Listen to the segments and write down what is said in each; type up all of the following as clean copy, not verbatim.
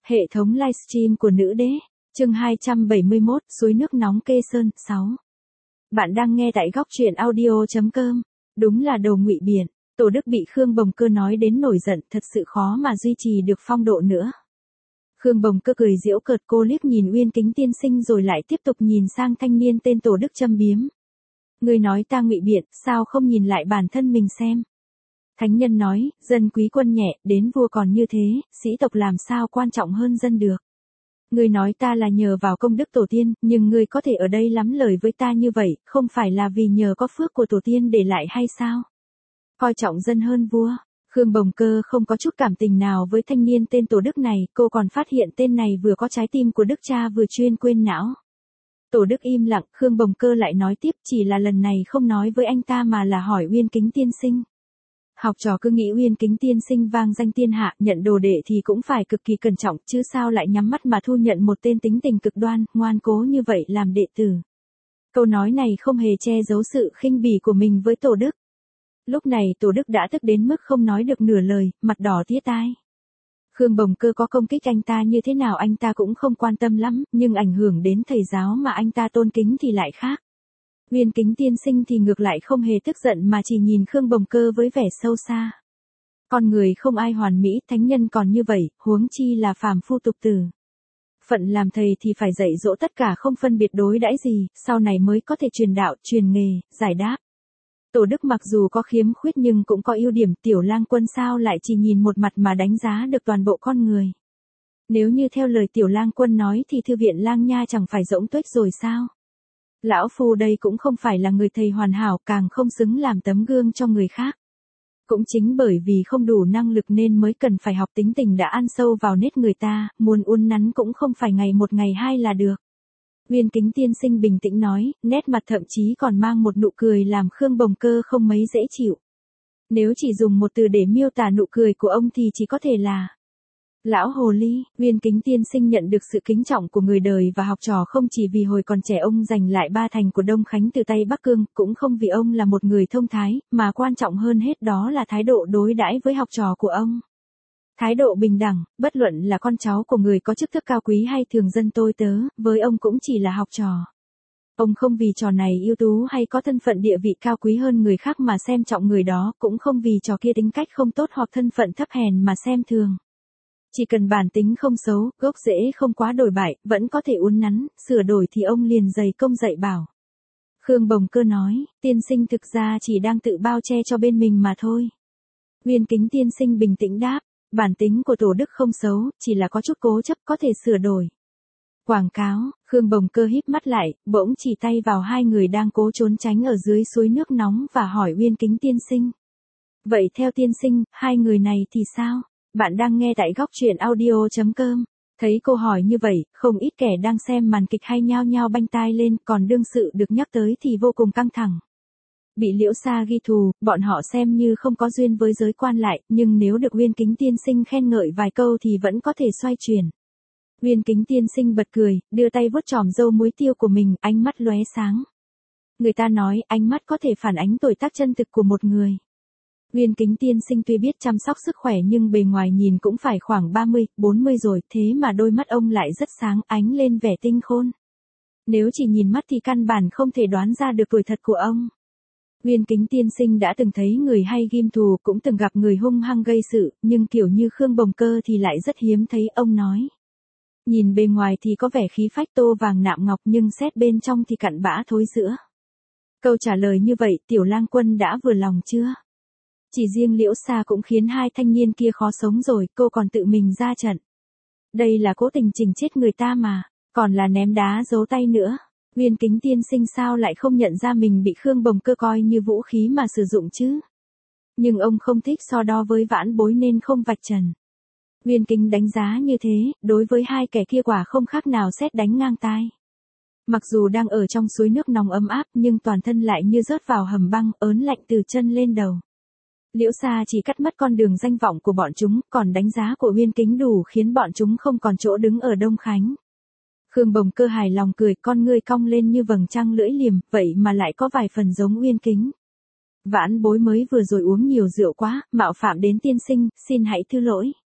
Hệ thống livestream của nữ đế, chương 271, suối nước nóng Kê Sơn, 6. Bạn đang nghe tại góc truyện audio.com. Đúng là đồ ngụy biện, Tổ Đức bị Khương Bồng Cơ nói đến nổi giận, thật sự khó mà duy trì được phong độ nữa. Khương Bồng Cơ cười giễu cợt, cô liếc nhìn Uyên Kính tiên sinh rồi lại tiếp tục nhìn sang thanh niên tên Tổ Đức châm biếm. Người nói ta ngụy biện, sao không nhìn lại bản thân mình xem? Thánh nhân nói, dân quý quân nhẹ, đến vua còn như thế, sĩ tộc làm sao quan trọng hơn dân được. Ngươi nói ta là nhờ vào công đức tổ tiên, nhưng ngươi có thể ở đây lắm lời với ta như vậy, không phải là vì nhờ có phước của tổ tiên để lại hay sao? Coi trọng dân hơn vua. Khương Bồng Cơ không có chút cảm tình nào với thanh niên tên Tổ Đức này, cô còn phát hiện tên này vừa có trái tim của Đức cha vừa chuyên quên não. Tổ Đức im lặng, Khương Bồng Cơ lại nói tiếp, chỉ là lần này không nói với anh ta mà là hỏi Uyên Kính tiên sinh. Học trò cứ nghĩ Uyên Kính tiên sinh vang danh thiên hạ, nhận đồ đệ thì cũng phải cực kỳ cẩn trọng, chứ sao lại nhắm mắt mà thu nhận một tên tính tình cực đoan, ngoan cố như vậy làm đệ tử. Câu nói này không hề che giấu sự khinh bỉ của mình với Tổ Đức. Lúc này Tổ Đức đã tức đến mức không nói được nửa lời, mặt đỏ tía tai. Khương Bồng Cơ có công kích anh ta như thế nào anh ta cũng không quan tâm lắm, nhưng ảnh hưởng đến thầy giáo mà anh ta tôn kính thì lại khác. Uyên Kính tiên sinh thì ngược lại không hề tức giận mà chỉ nhìn Khương Bồng Cơ với vẻ sâu xa. Con người không ai hoàn mỹ, thánh nhân còn như vậy, huống chi là phàm phu tục tử. Phận làm thầy thì phải dạy dỗ tất cả không phân biệt đối đãi gì, sau này mới có thể truyền đạo, truyền nghề, giải đáp. Tổ Đức mặc dù có khiếm khuyết nhưng cũng có ưu điểm, Tiểu Lang Quân sao lại chỉ nhìn một mặt mà đánh giá được toàn bộ con người. Nếu như theo lời Tiểu Lang Quân nói thì thư viện Lang Nha chẳng phải rỗng tuếch rồi sao? Lão Phu đây cũng không phải là người thầy hoàn hảo, càng không xứng làm tấm gương cho người khác. Cũng chính bởi vì không đủ năng lực nên mới cần phải học tính tình đã ăn sâu vào nết người ta, muốn uốn nắn cũng không phải ngày một ngày hai là được. Uyên Kính tiên sinh bình tĩnh nói, nét mặt thậm chí còn mang một nụ cười làm Khương Bồng Cơ không mấy dễ chịu. Nếu chỉ dùng một từ để miêu tả nụ cười của ông thì chỉ có thể là lão hồ ly. Uyên Kính tiên sinh nhận được sự kính trọng của người đời và học trò không chỉ vì hồi còn trẻ ông giành lại 3 thành của Đông Khánh từ tay Bắc Cương, cũng không vì ông là một người thông thái, mà quan trọng hơn hết đó là thái độ đối đãi với học trò của ông. Thái độ bình đẳng, bất luận là con cháu của người có chức thức cao quý hay thường dân tôi tớ, với ông cũng chỉ là học trò. Ông không vì trò này ưu tú hay có thân phận địa vị cao quý hơn người khác mà xem trọng người đó, cũng không vì trò kia tính cách không tốt hoặc thân phận thấp hèn mà xem thường. Chỉ cần bản tính không xấu, gốc rễ không quá đổi bại, vẫn có thể uốn nắn, sửa đổi thì ông liền dày công dạy bảo. Khương Bồng Cơ nói, tiên sinh thực ra chỉ đang tự bao che cho bên mình mà thôi. Uyên Kính tiên sinh bình tĩnh đáp, bản tính của Tổ Đức không xấu, chỉ là có chút cố chấp có thể sửa đổi. Quảng cáo, Khương Bồng Cơ híp mắt lại, bỗng chỉ tay vào hai người đang cố trốn tránh ở dưới suối nước nóng và hỏi Uyên Kính tiên sinh. Vậy theo tiên sinh, hai người này thì sao? Bạn đang nghe tại góc truyện audio.com. Thấy cô hỏi như vậy, không ít kẻ đang xem màn kịch hay nhao nhao banh tai lên, còn đương sự được nhắc tới thì vô cùng căng thẳng. Bị Liễu Sa ghi thù, bọn họ xem như không có duyên với giới quan lại, nhưng nếu được Uyên Kính tiên sinh khen ngợi vài câu thì vẫn có thể xoay chuyển. Uyên Kính tiên sinh bật cười, đưa tay vuốt chòm râu muối tiêu của mình, ánh mắt lóe sáng. Người ta nói, ánh mắt có thể phản ánh tuổi tác chân thực của một người. Uyên Kính tiên sinh tuy biết chăm sóc sức khỏe nhưng bề ngoài nhìn cũng phải khoảng 30, 40 rồi, thế mà đôi mắt ông lại rất sáng, ánh lên vẻ tinh khôn. Nếu chỉ nhìn mắt thì căn bản không thể đoán ra được tuổi thật của ông. Uyên Kính tiên sinh đã từng thấy người hay ghim thù, cũng từng gặp người hung hăng gây sự, nhưng kiểu như Khương Bồng Cơ thì lại rất hiếm thấy, ông nói. Nhìn bề ngoài thì có vẻ khí phách tô vàng nạm ngọc nhưng xét bên trong thì cặn bã thối rữa. Câu trả lời như vậy, Tiểu Lang Quân đã vừa lòng chưa? Chỉ riêng Liễu Sa cũng khiến hai thanh niên kia khó sống rồi, cô còn tự mình ra trận. Đây là cố tình chỉnh chết người ta mà, còn là ném đá giấu tay nữa. Uyên Kính tiên sinh sao lại không nhận ra mình bị Khương Bồng Cơ coi như vũ khí mà sử dụng chứ? Nhưng ông không thích so đo với vãn bối nên không vạch trần. Uyên Kính đánh giá như thế, đối với hai kẻ kia quả không khác nào sét đánh ngang tai. Mặc dù đang ở trong suối nước nóng ấm áp nhưng toàn thân lại như rớt vào hầm băng, ớn lạnh từ chân lên đầu. Liễu Sa chỉ cắt mất con đường danh vọng của bọn chúng, còn đánh giá của Uyên Kính đủ khiến bọn chúng không còn chỗ đứng ở Đông Khánh. Khương Bồng Cơ hài lòng cười, con ngươi cong lên như vầng trăng lưỡi liềm, vậy mà lại có vài phần giống Uyên Kính. Vãn bối mới vừa rồi uống nhiều rượu quá, mạo phạm đến tiên sinh, xin hãy thứ lỗi.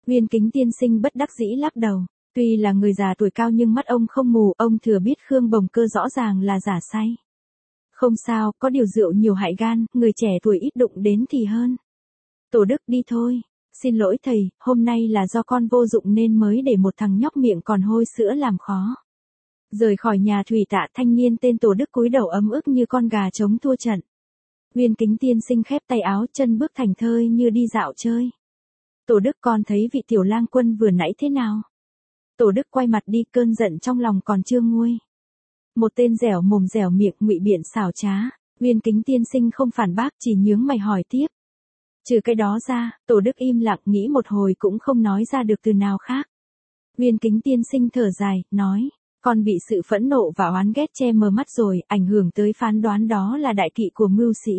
Viên Kính tiên sinh bất đắc dĩ lắc đầu. Tuy là người già tuổi cao nhưng mắt ông không mù, ông thừa biết Khương Bồng Cơ rõ ràng là giả say. Không sao, có điều rượu nhiều hại gan, người trẻ tuổi ít đụng đến thì hơn. Tổ Đức đi thôi. Xin lỗi thầy, hôm nay là do con vô dụng nên mới để một thằng nhóc miệng còn hôi sữa làm khó. Rời khỏi nhà thủy tạ, thanh niên tên Tổ Đức cúi đầu ấm ức như con gà trống thua trận. Viên Kính tiên sinh khép tay áo, chân bước thành thơi như đi dạo chơi. Tổ Đức, con thấy vị tiểu lang quân vừa nãy thế nào? Tổ Đức quay mặt đi, cơn giận trong lòng còn chưa nguôi. Một tên dẻo mồm dẻo miệng, ngụy biện xảo trá. Viên Kính tiên sinh không phản bác, chỉ nhướng mày hỏi tiếp. Trừ cái đó ra, Tổ Đức im lặng nghĩ một hồi cũng không nói ra được từ nào khác. Viên Kính tiên sinh thở dài, nói, con bị sự phẫn nộ và oán ghét che mờ mắt rồi, ảnh hưởng tới phán đoán đó là đại kỵ của mưu sĩ.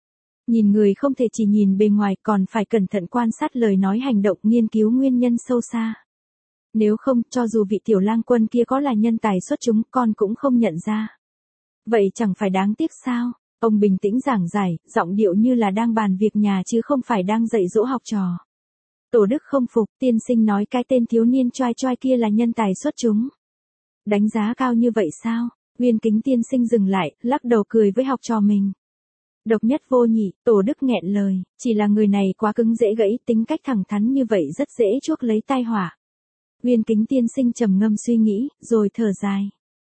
Nhìn người không thể chỉ nhìn bề ngoài, còn phải cẩn thận quan sát lời nói hành động, nghiên cứu nguyên nhân sâu xa. Nếu không, cho dù vị tiểu lang quân kia có là nhân tài xuất chúng, con cũng không nhận ra. Vậy chẳng phải đáng tiếc sao? Ông bình tĩnh giảng giải, giọng điệu như là đang bàn việc nhà chứ không phải đang dạy dỗ học trò. Tổ Đức không phục, tiên sinh nói cái tên thiếu niên choai choai kia là nhân tài xuất chúng. Đánh giá cao như vậy sao? Viên Kính tiên sinh dừng lại, lắc đầu cười với học trò mình. Độc nhất vô nhị, Tổ Đức nghẹn lời, chỉ là người này quá cứng dễ gãy, tính cách thẳng thắn như vậy rất dễ chuốc lấy tai họa. Viên Kính tiên sinh trầm ngâm suy nghĩ, rồi thở dài.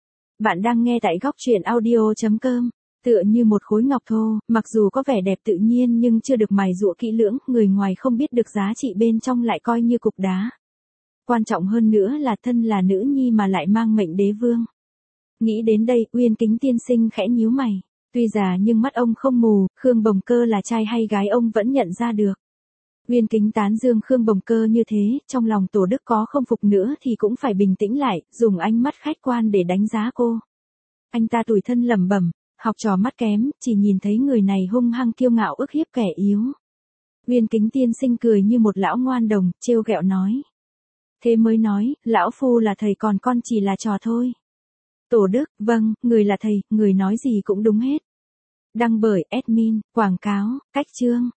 Bạn đang nghe tại góc truyện audio.com. Tựa như một khối ngọc thô, mặc dù có vẻ đẹp tự nhiên nhưng chưa được mài giũa kỹ lưỡng, người ngoài không biết được giá trị bên trong lại coi như cục đá. Quan trọng hơn nữa là thân là nữ nhi mà lại mang mệnh đế vương. Nghĩ đến đây, Viên Kính tiên sinh khẽ nhíu mày. Tuy già nhưng mắt ông không mù, Khương Bồng Cơ là trai hay gái ông vẫn nhận ra được. Viên Kính tán dương Khương Bồng Cơ như thế, trong lòng Tổ Đức có không phục nữa thì cũng phải bình tĩnh lại, dùng ánh mắt khách quan để đánh giá cô. Anh ta tủi thân lẩm bẩm, học trò mắt kém, chỉ nhìn thấy người này hung hăng kiêu ngạo ức hiếp kẻ yếu. Viên Kính tiên sinh cười như một lão ngoan đồng, trêu ghẹo nói. Thế mới nói, lão phu là thầy còn con chỉ là trò thôi. Tổ Đức, vâng, người là thầy, người nói gì cũng đúng hết. Đăng bởi admin, quảng cáo, cách chương.